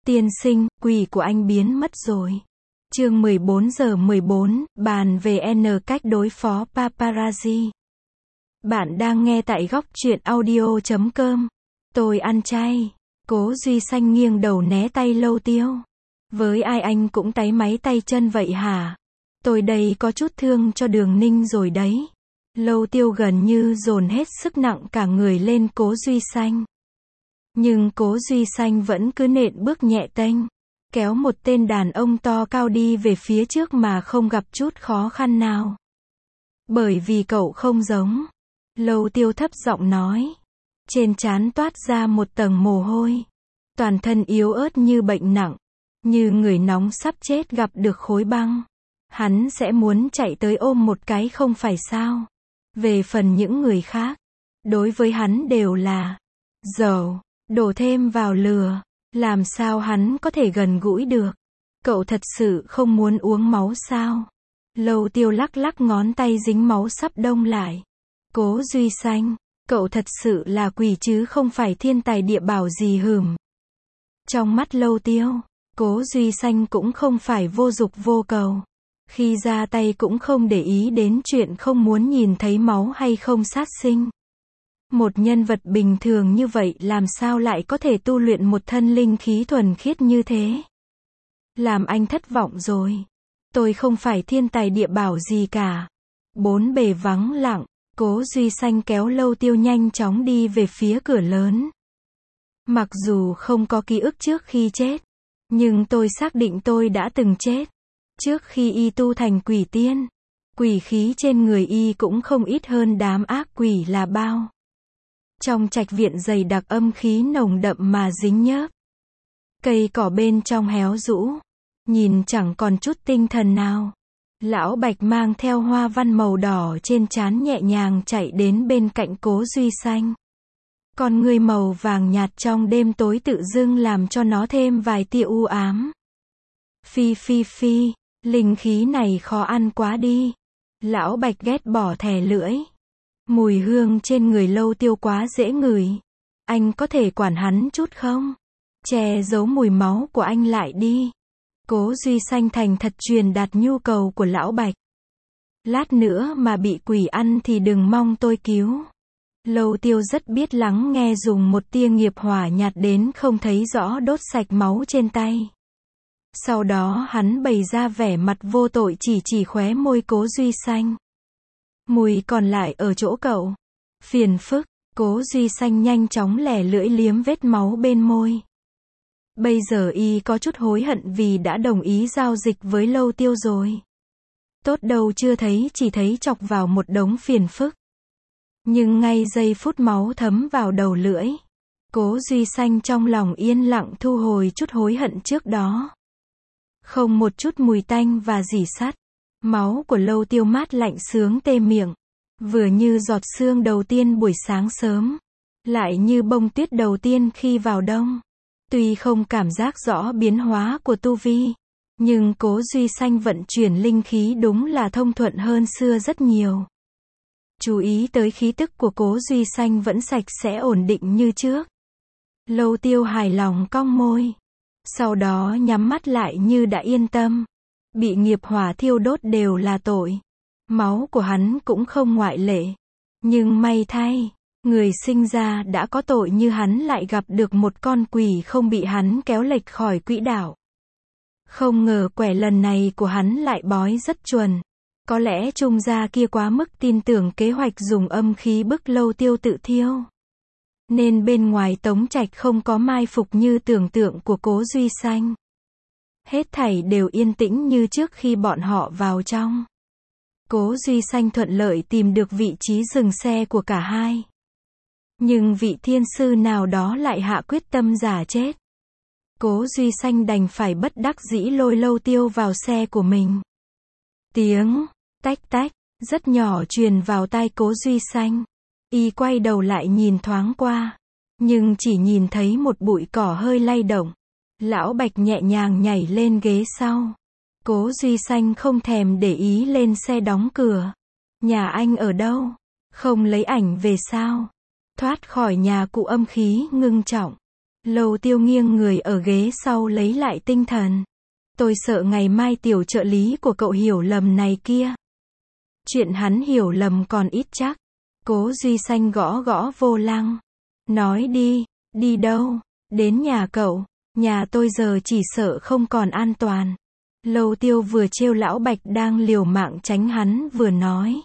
Tiên sinh, quỷ của anh biến mất rồi. Chương 14:14, bàn về N cách đối phó paparazzi. Bạn đang nghe tại góc truyện audio.com. Tôi ăn chay. Cố Duy Xanh nghiêng đầu né tay Lâu Tiêu. Với ai anh cũng táy máy tay chân vậy hả? Tôi đây có chút thương cho Đường Ninh rồi đấy. Lâu Tiêu gần như dồn hết sức nặng cả người lên Cố Duy Xanh. Nhưng Cố Duy Xanh vẫn cứ nện bước nhẹ tênh, kéo một tên đàn ông to cao đi về phía trước mà không gặp chút khó khăn nào. Bởi vì cậu không giống. Lâu Tiêu thấp giọng nói. Trên trán toát ra một tầng mồ hôi. Toàn thân yếu ớt như bệnh nặng, như người nóng sắp chết gặp được khối băng. Hắn sẽ muốn chạy tới ôm một cái không phải sao. Về phần những người khác, đối với hắn đều là dầu đổ thêm vào lửa. Làm sao hắn có thể gần gũi được? Cậu thật sự không muốn uống máu sao? Lâu Tiêu lắc lắc ngón tay dính máu sắp đông lại. Cố Duy Xanh, cậu thật sự là quỷ chứ không phải thiên tài địa bảo gì hừm. Trong mắt Lâu Tiêu, Cố Duy Xanh cũng không phải vô dục vô cầu. Khi ra tay cũng không để ý đến chuyện không muốn nhìn thấy máu hay không sát sinh. Một nhân vật bình thường như vậy làm sao lại có thể tu luyện một thân linh khí thuần khiết như thế? Làm anh thất vọng rồi. Tôi không phải thiên tài địa bảo gì cả. Bốn bề vắng lặng, Cố Duy Xanh kéo Lâu Tiêu nhanh chóng đi về phía cửa lớn. Mặc dù không có ký ức trước khi chết, nhưng tôi xác định tôi đã từng chết. Trước khi y tu thành quỷ tiên, quỷ khí trên người y cũng không ít hơn đám ác quỷ là bao. Trong trạch viện dày đặc âm khí nồng đậm mà dính nhớp. Cây cỏ bên trong héo rũ, nhìn chẳng còn chút tinh thần nào. Lão Bạch mang theo hoa văn màu đỏ trên trán nhẹ nhàng chạy đến bên cạnh Cố Duy Xanh. Con người màu vàng nhạt trong đêm tối tự dưng làm cho nó thêm vài tia u ám. Phi phi phi, linh khí này khó ăn quá đi. Lão Bạch ghét bỏ thè lưỡi. Mùi hương trên người Lâu Tiêu quá dễ ngửi. Anh có thể quản hắn chút không? Che giấu mùi máu của anh lại đi. Cố Duy Xanh thành thật truyền đạt nhu cầu của Lão Bạch. Lát nữa mà bị quỷ ăn thì đừng mong tôi cứu. Lâu Tiêu rất biết lắng nghe, dùng một tia nghiệp hỏa nhạt đến không thấy rõ đốt sạch máu trên tay. Sau đó hắn bày ra vẻ mặt vô tội chỉ khóe môi Cố Duy Xanh. Mùi còn lại ở chỗ cậu. Phiền phức. Cố Duy Xanh nhanh chóng lẻ lưỡi liếm vết máu bên môi. Bây giờ y có chút hối hận vì đã đồng ý giao dịch với Lâu Tiêu rồi. Tốt đâu chưa thấy, chỉ thấy chọc vào một đống phiền phức. Nhưng ngay giây phút máu thấm vào đầu lưỡi, Cố Duy Xanh trong lòng yên lặng thu hồi chút hối hận trước đó. Không một chút mùi tanh và rỉ sắt. Máu của Lâu Tiêu mát lạnh sướng tê miệng. Vừa như giọt sương đầu tiên buổi sáng sớm. Lại như bông tuyết đầu tiên khi vào đông. Tuy không cảm giác rõ biến hóa của tu vi, nhưng Cố Duy Xanh vận chuyển linh khí đúng là thông thuận hơn xưa rất nhiều. Chú ý tới khí tức của Cố Duy Xanh vẫn sạch sẽ ổn định như trước. Lâu Tiêu hài lòng cong môi. Sau đó nhắm mắt lại như đã yên tâm. Bị nghiệp hỏa thiêu đốt đều là tội. Máu của hắn cũng không ngoại lệ. Nhưng may thay, người sinh ra đã có tội như hắn lại gặp được một con quỷ không bị hắn kéo lệch khỏi quỹ đạo. Không ngờ quẻ lần này của hắn lại bói rất chuẩn. Có lẽ trung gia kia quá mức tin tưởng kế hoạch dùng âm khí bức Lâu Tiêu tự thiêu. Nên bên ngoài tống trạch không có mai phục như tưởng tượng của Cố Duy Xanh. Hết thảy đều yên tĩnh như trước khi bọn họ vào trong. Cố Duy Xanh thuận lợi tìm được vị trí dừng xe của cả hai. Nhưng vị thiên sư nào đó lại hạ quyết tâm giả chết. Cố Duy Xanh đành phải bất đắc dĩ lôi Lâu Tiêu vào xe của mình. Tiếng tách tách rất nhỏ truyền vào tai Cố Duy Xanh. Y quay đầu lại nhìn thoáng qua, nhưng chỉ nhìn thấy một bụi cỏ hơi lay động. Lão Bạch nhẹ nhàng nhảy lên ghế sau. Cố Duy Xanh không thèm để ý lên xe đóng cửa. Nhà anh ở đâu? Không lấy ảnh về sao? Thoát khỏi nhà cụ âm khí ngưng trọng. Lâu Tiêu nghiêng người ở ghế sau lấy lại tinh thần. Tôi sợ ngày mai tiểu trợ lý của cậu hiểu lầm này kia. Chuyện hắn hiểu lầm còn ít chắc. Cố Duy Xanh gõ gõ vô lăng. Nói đi, đi đâu? Đến nhà cậu. Nhà tôi giờ chỉ sợ không còn an toàn. Lâu Tiêu vừa trêu lão Bạch đang liều mạng tránh hắn vừa nói.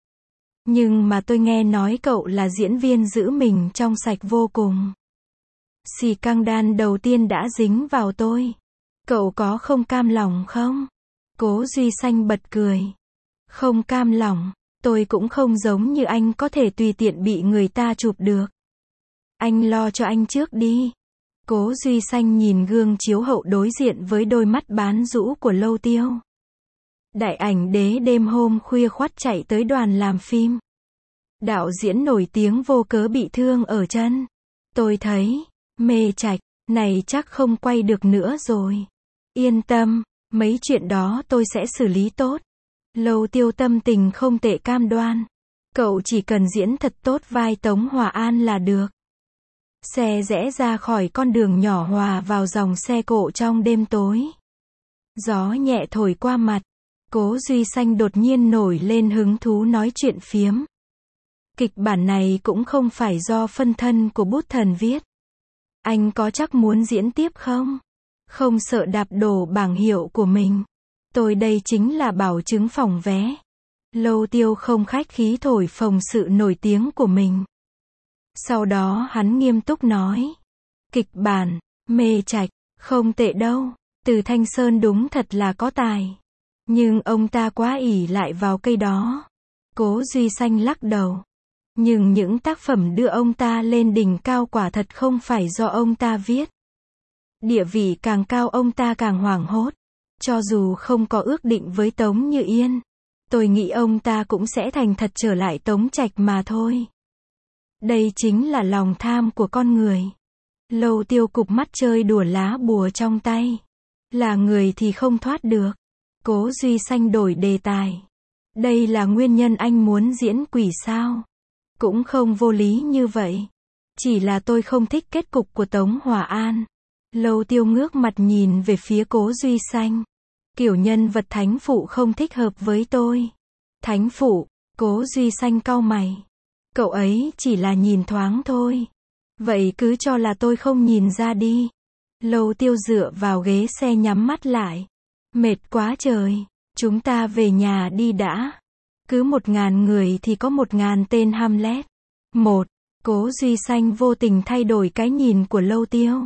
Nhưng mà tôi nghe nói cậu là diễn viên giữ mình trong sạch vô cùng. Xì căng đan đầu tiên đã dính vào tôi. Cậu có không cam lòng không? Cố Duy Xanh bật cười. Không cam lòng, tôi cũng không giống như anh có thể tùy tiện bị người ta chụp được. Anh lo cho anh trước đi. Cố Duy Xanh nhìn gương chiếu hậu đối diện với đôi mắt bán rũ của Lâu Tiêu. Đại ảnh đế đêm hôm khuya khoắt chạy tới đoàn làm phim. Đạo diễn nổi tiếng vô cớ bị thương ở chân. Tôi thấy, Mê Trạch, này chắc không quay được nữa rồi. Yên tâm, mấy chuyện đó tôi sẽ xử lý tốt. Lâu Tiêu tâm tình không tệ cam đoan. Cậu chỉ cần diễn thật tốt vai Tống Hòa An là được. Xe rẽ ra khỏi con đường nhỏ hòa vào dòng xe cộ trong đêm tối. Gió nhẹ thổi qua mặt. Cố Duy Xanh đột nhiên nổi lên hứng thú nói chuyện phiếm. Kịch bản này cũng không phải do phân thân của bút thần viết. Anh có chắc muốn diễn tiếp không? Không sợ đạp đổ bảng hiệu của mình. Tôi đây chính là bảo chứng phòng vé. Lâu Tiêu không khách khí thổi phồng sự nổi tiếng của mình. Sau đó hắn nghiêm túc nói. Kịch bản, Mê Trạch, không tệ đâu. Từ Thanh Sơn đúng thật là có tài. Nhưng ông ta quá ỷ lại vào cây đó. Cố Duy Xanh lắc đầu. Nhưng những tác phẩm đưa ông ta lên đỉnh cao quả thật không phải do ông ta viết. Địa vị càng cao ông ta càng hoảng hốt. Cho dù không có ước định với Tống Như Yên, tôi nghĩ ông ta cũng sẽ thành thật trở lại Tống Trạch mà thôi. Đây chính là lòng tham của con người. Lâu Tiêu cụp mắt chơi đùa lá bùa trong tay. Là người thì không thoát được. Cố Duy Xanh đổi đề tài. Đây là nguyên nhân anh muốn diễn quỷ sao? Cũng không vô lý như vậy. Chỉ là tôi không thích kết cục của Tống Hòa An. Lâu Tiêu ngước mặt nhìn về phía Cố Duy Xanh. Kiểu nhân vật thánh phụ không thích hợp với tôi. Thánh phụ, Cố Duy Xanh cau mày. Cậu ấy chỉ là nhìn thoáng thôi. Vậy cứ cho là tôi không nhìn ra đi. Lâu Tiêu dựa vào ghế xe nhắm mắt lại. Mệt quá trời. Chúng ta về nhà đi đã. Cứ 1000 người thì có 1000 tên Hamlet. Một, Cố Duy Xanh vô tình thay đổi cái nhìn của Lâu Tiêu.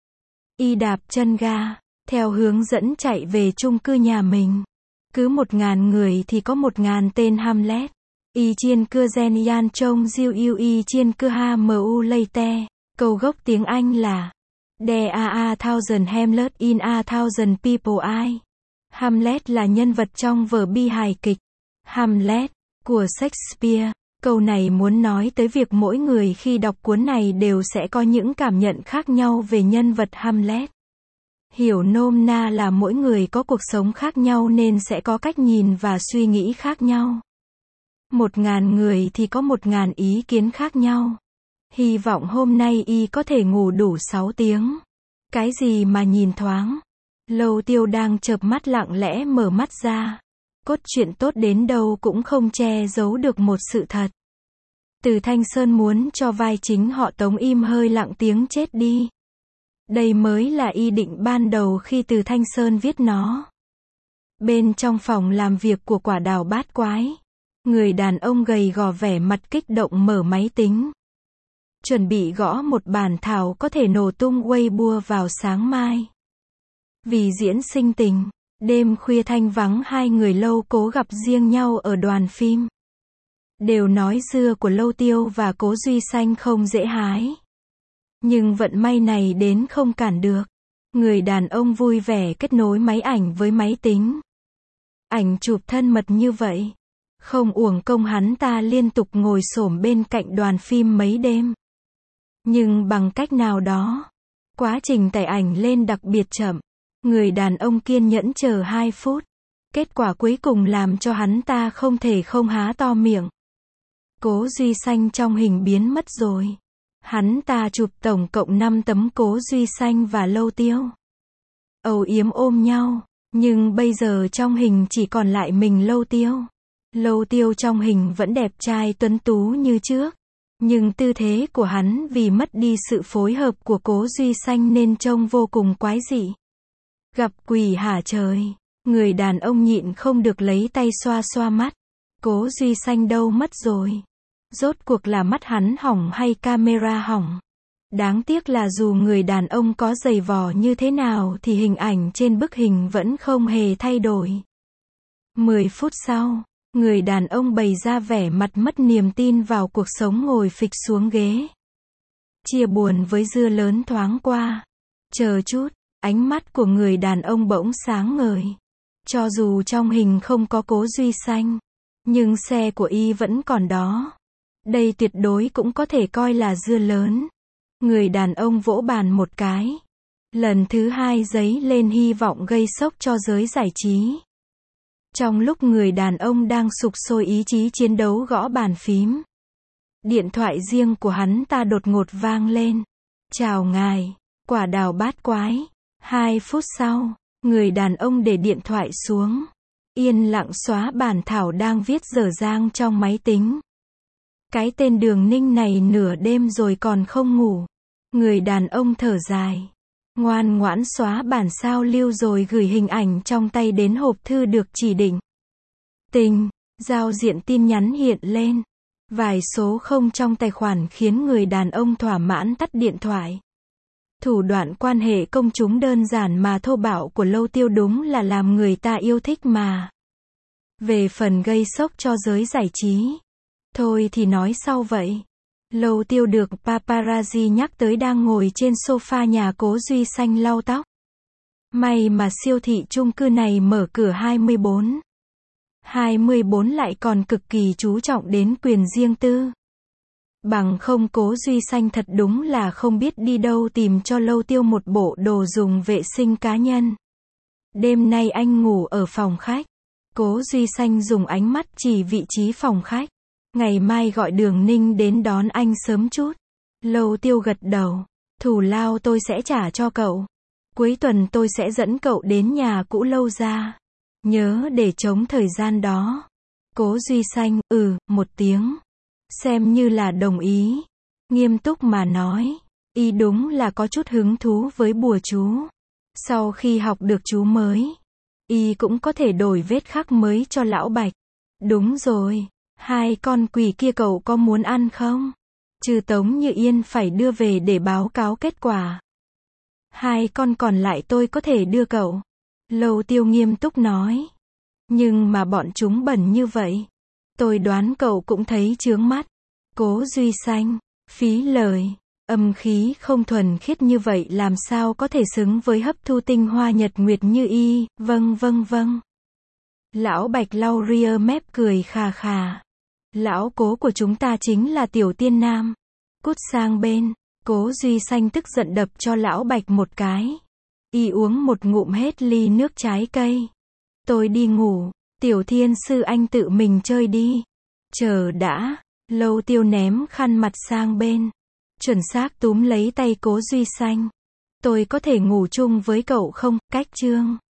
Y đạp chân ga, theo hướng dẫn chạy về chung cư nhà mình. Cứ 1000 người thì có 1000 tên Hamlet. Y chiên cưa gen yan trông diêu yêu y chiên cưa ha mu lây te. Câu gốc tiếng Anh là There are a thousand Hamlet in a thousand people I. Hamlet là nhân vật trong vở bi hài kịch Hamlet của Shakespeare. Câu này muốn nói tới việc mỗi người khi đọc cuốn này đều sẽ có những cảm nhận khác nhau về nhân vật Hamlet. Hiểu nôm na là mỗi người có cuộc sống khác nhau nên sẽ có cách nhìn và suy nghĩ khác nhau. 1000 người thì có 1000 ý kiến khác nhau. Hy vọng hôm nay y có thể ngủ đủ 6 tiếng. Cái gì mà nhìn thoáng? Lâu Tiêu đang chợp mắt lặng lẽ mở mắt ra. Cốt truyện tốt đến đâu cũng không che giấu được một sự thật. Từ Thanh Sơn muốn cho vai chính họ Tống im hơi lặng tiếng chết đi. Đây mới là ý định ban đầu khi Từ Thanh Sơn viết nó. Bên trong phòng làm việc của Quả Đào Bát Quái, người đàn ông gầy gò vẻ mặt kích động mở máy tính. Chuẩn bị gõ một bản thảo có thể nổ tung Weibo vào sáng mai. Vì diễn sinh tình, đêm khuya thanh vắng hai người Lâu Cố gặp riêng nhau ở đoàn phim. Đều nói dưa của Lâu Tiêu và Cố Duy Xanh không dễ hái. Nhưng vận may này đến không cản được. Người đàn ông vui vẻ kết nối máy ảnh với máy tính. Ảnh chụp thân mật như vậy. Không uổng công hắn ta liên tục ngồi xổm bên cạnh đoàn phim mấy đêm. Nhưng bằng cách nào đó, quá trình tải ảnh lên đặc biệt chậm. Người đàn ông kiên nhẫn chờ 2 phút. Kết quả cuối cùng làm cho hắn ta không thể không há to miệng. Cố Duy Xanh trong hình biến mất rồi. Hắn ta chụp tổng cộng 5 tấm Cố Duy Xanh và Lâu Tiêu. Âu yếm ôm nhau, nhưng bây giờ trong hình chỉ còn lại mình Lâu Tiêu. Lâu Tiêu trong hình vẫn đẹp trai tuấn tú như trước, nhưng tư thế của hắn vì mất đi sự phối hợp của Cố Duy Xanh nên trông vô cùng quái dị. Gặp quỷ hả trời, người đàn ông nhịn không được lấy tay xoa xoa mắt. Cố Duy Xanh đâu mất rồi? Rốt cuộc là mắt hắn hỏng hay camera hỏng? Đáng tiếc là dù người đàn ông có giày vò như thế nào thì hình ảnh trên bức hình vẫn không hề thay đổi. 10 phút sau, người đàn ông bày ra vẻ mặt mất niềm tin vào cuộc sống ngồi phịch xuống ghế. Chia buồn với dưa lớn thoáng qua. Chờ chút, ánh mắt của người đàn ông bỗng sáng ngời. Cho dù trong hình không có Cố Duy Xanh, nhưng xe của y vẫn còn đó. Đây tuyệt đối cũng có thể coi là dưa lớn. Người đàn ông vỗ bàn một cái. Lần thứ hai dấy lên hy vọng gây sốc cho giới giải trí. Trong lúc người đàn ông đang sục sôi ý chí chiến đấu gõ bàn phím, điện thoại riêng của hắn ta đột ngột vang lên. Chào ngài, quả đào bát quái. 2 phút sau, người đàn ông để điện thoại xuống, yên lặng xóa bản thảo đang viết dở dang trong máy tính. Cái tên Đường Ninh này nửa đêm rồi còn không ngủ. Người đàn ông thở dài, ngoan ngoãn xóa bản sao lưu rồi gửi hình ảnh trong tay đến hộp thư được chỉ định. Tình, giao diện tin nhắn hiện lên. Vài số không trong tài khoản khiến người đàn ông thỏa mãn tắt điện thoại. Thủ đoạn quan hệ công chúng đơn giản mà thô bạo của Lâu Tiêu đúng là làm người ta yêu thích mà. Về phần gây sốc cho giới giải trí, thôi thì nói sau vậy. Lâu Tiêu được paparazzi nhắc tới đang ngồi trên sofa nhà Cố Duy Xanh lau tóc. May mà siêu thị chung cư này mở cửa 24 lại còn cực kỳ chú trọng đến quyền riêng tư. Bằng không Cố Duy Xanh thật đúng là không biết đi đâu tìm cho Lâu Tiêu một bộ đồ dùng vệ sinh cá nhân. Đêm nay anh ngủ ở phòng khách. Cố Duy Xanh dùng ánh mắt chỉ vị trí phòng khách. Ngày mai gọi Đường Ninh đến đón anh sớm chút. Lâu Tiêu gật đầu. Thù lao tôi sẽ trả cho cậu. Cuối tuần tôi sẽ dẫn cậu đến nhà cũ Lâu ra. Nhớ để trống thời gian đó. Cố Duy Xanh, một tiếng. Xem như là đồng ý. Nghiêm túc mà nói, y đúng là có chút hứng thú với bùa chú. Sau khi học được chú mới, y cũng có thể đổi vết khắc mới cho lão Bạch. Đúng rồi, 2 con quỷ kia cậu có muốn ăn không? Trừ Tống Như Yên phải đưa về để báo cáo kết quả. 2 con còn lại tôi có thể đưa cậu. Lâu Tiêu nghiêm túc nói. Nhưng mà bọn chúng bẩn như vậy. Tôi đoán cậu cũng thấy chướng mắt. Cố Duy Xanh, phí lời. Âm khí không thuần khiết như vậy làm sao có thể xứng với hấp thu tinh hoa nhật nguyệt như y. Vâng. Lão Bạch lau ria mép cười khà khà. Lão Cố của chúng ta chính là Tiểu Tiên Nam. Cút sang bên. Cố Duy Xanh tức giận đập cho lão Bạch một cái. Y uống một ngụm hết ly nước trái cây. Tôi đi ngủ. Tiểu Thiên Sư anh tự mình chơi đi. Chờ đã. Lâu Tiêu ném khăn mặt sang bên. Chuẩn xác túm lấy tay Cố Duy Xanh. Tôi có thể ngủ chung với cậu không? Cách chương